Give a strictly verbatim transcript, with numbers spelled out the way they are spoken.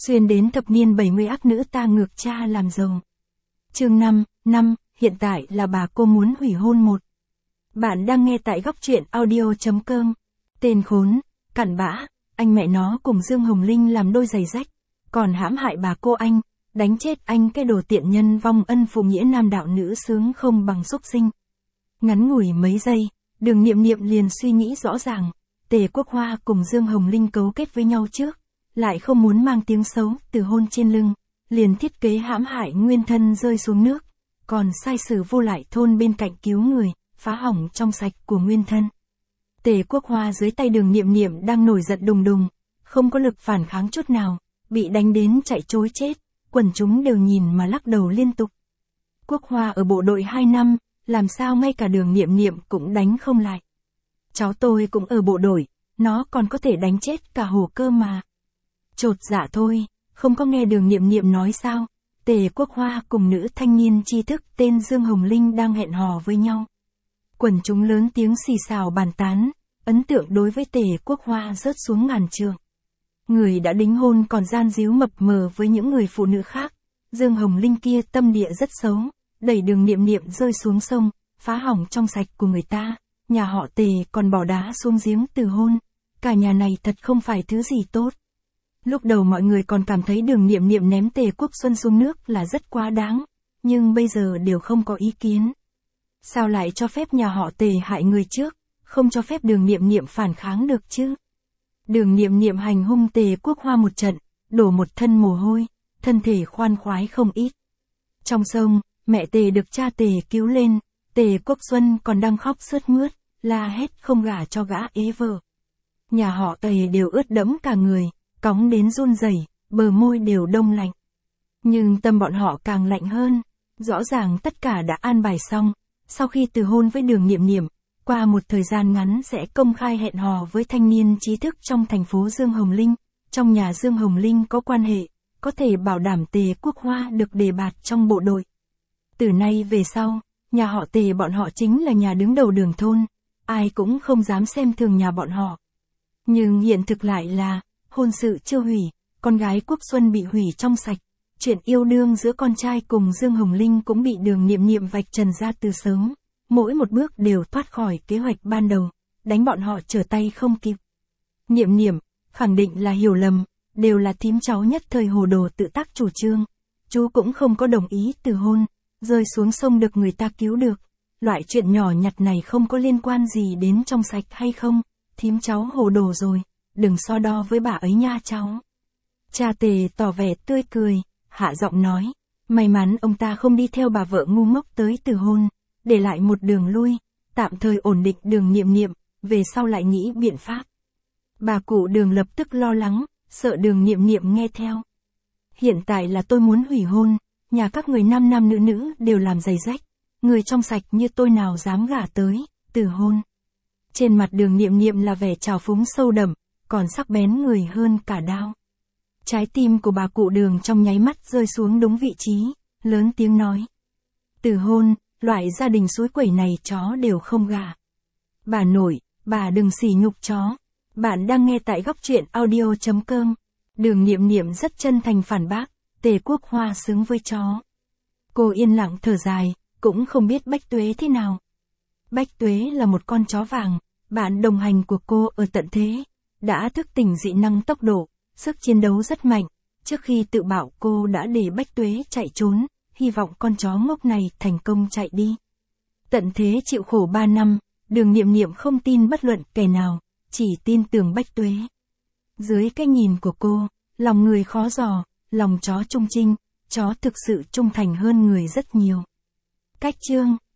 Xuyên đến thập niên bảy mươi ác nữ ta ngược cha làm giàu. Chương năm, năm, hiện tại là bà cô muốn hủy hôn một. Bạn đang nghe tại góc truyện audio chấm com. Tên khốn, cặn bã, anh mẹ nó cùng Dương Hồng Linh làm đôi giày rách, còn hãm hại bà cô anh, đánh chết anh cái đồ tiện nhân vong ân phụ nghĩa nam đạo nữ sướng không bằng súc sinh. Ngắn ngủi mấy giây, Đường Niệm Niệm liền suy nghĩ rõ ràng, Tề Quốc Hoa cùng Dương Hồng Linh cấu kết với nhau trước, lại không muốn mang tiếng xấu từ hôn trên lưng, liền thiết kế hãm hại nguyên thân rơi xuống nước, còn sai sử vô lại thôn bên cạnh cứu người, phá hỏng trong sạch của nguyên thân. Tề Quốc Hoa dưới tay Đường Niệm Niệm đang nổi giận đùng đùng, không có lực phản kháng chút nào, bị đánh đến chạy trối chết, quần chúng đều nhìn mà lắc đầu liên tục. Quốc Hoa ở bộ đội hai năm, làm sao ngay cả Đường Niệm Niệm cũng đánh không lại. Cháu tôi cũng ở bộ đội, nó còn có thể đánh chết cả Hồ cơ mà. Chột dạ thôi, không có nghe Đường Niệm Niệm nói sao, Tề Quốc Hoa cùng nữ thanh niên tri thức tên Dương Hồng Linh đang hẹn hò với nhau. Quần chúng lớn tiếng xì xào bàn tán, ấn tượng đối với Tề Quốc Hoa rớt xuống ngàn trượng. Người đã đính hôn còn gian díu mập mờ với những người phụ nữ khác, Dương Hồng Linh kia tâm địa rất xấu, đẩy Đường Niệm Niệm rơi xuống sông, phá hỏng trong sạch của người ta, nhà họ Tề còn bỏ đá xuống giếng từ hôn, cả nhà này thật không phải thứ gì tốt. Lúc đầu mọi người còn cảm thấy Đường Niệm Niệm ném Tề Quốc Xuân xuống nước là rất quá đáng, nhưng bây giờ đều không có ý kiến. Sao lại cho phép nhà họ Tề hại người trước, không cho phép Đường Niệm Niệm phản kháng được chứ? Đường Niệm Niệm hành hung Tề Quốc Hoa một trận, đổ một thân mồ hôi, thân thể khoan khoái không ít. Trong sông, mẹ Tề được cha Tề cứu lên, Tề Quốc Xuân còn đang khóc sướt mướt, la hét không gả cho gã ế vợ. Nhà họ Tề đều ướt đẫm cả người, cóng đến run rẩy, bờ môi đều đông lạnh. Nhưng tâm bọn họ càng lạnh hơn, rõ ràng tất cả đã an bài xong, sau khi từ hôn với Đường Niệm Niệm, qua một thời gian ngắn sẽ công khai hẹn hò với thanh niên trí thức trong thành phố Dương Hồng Linh, trong nhà Dương Hồng Linh có quan hệ, có thể bảo đảm Tề Quốc Hoa được đề bạt trong bộ đội. Từ nay về sau, nhà họ Tề bọn họ chính là nhà đứng đầu đường thôn, ai cũng không dám xem thường nhà bọn họ. Nhưng hiện thực lại là, hôn sự chưa hủy, con gái Quốc Xuân bị hủy trong sạch, chuyện yêu đương giữa con trai cùng Dương Hồng Linh cũng bị Đường Niệm Niệm vạch trần ra từ sớm, mỗi một bước đều thoát khỏi kế hoạch ban đầu, đánh bọn họ trở tay không kịp. Niệm Niệm, khẳng định là hiểu lầm, đều là thím cháu nhất thời hồ đồ tự tác chủ trương, chú cũng không có đồng ý từ hôn, rơi xuống sông được người ta cứu được, loại chuyện nhỏ nhặt này không có liên quan gì đến trong sạch hay không, thím cháu hồ đồ rồi, đừng so đo với bà ấy nha cháu. Cha Tề tỏ vẻ tươi cười, hạ giọng nói, may mắn ông ta không đi theo bà vợ ngu ngốc tới từ hôn, để lại một đường lui, tạm thời ổn định Đường Niệm Niệm, về sau lại nghĩ biện pháp. Bà cụ Đường lập tức lo lắng, sợ Đường Niệm Niệm nghe theo. Hiện tại là tôi muốn hủy hôn, nhà các người nam nam nữ nữ đều làm giày rách, người trong sạch như tôi nào dám gả tới, từ hôn. Trên mặt Đường Niệm Niệm là vẻ trào phúng sâu đậm, còn sắc bén người hơn cả đao. Trái tim của bà cụ Đường trong nháy mắt rơi xuống đúng vị trí, lớn tiếng nói. Từ hôn, loại gia đình suối quẩy này chó đều không gả. Bà nội, bà đừng sỉ nhục chó. Bạn đang nghe tại góc truyện audio chấm com. Đường Niệm Niệm rất chân thành phản bác, Tề Quốc Hoa xứng với chó. Cô yên lặng thở dài, cũng không biết Bách Tuế thế nào. Bách Tuế là một con chó vàng, bạn đồng hành của cô ở tận thế, đã thức tỉnh dị năng tốc độ, sức chiến đấu rất mạnh. Trước khi tự bảo cô đã để Bách Tuế chạy trốn, hy vọng con chó ngốc này thành công chạy đi. Tận thế chịu khổ ba năm, Đường Niệm Niệm không tin bất luận kẻ nào, chỉ tin tưởng Bách Tuế. Dưới cái nhìn của cô, lòng người khó dò, lòng chó trung trinh, chó thực sự trung thành hơn người rất nhiều. Cách chương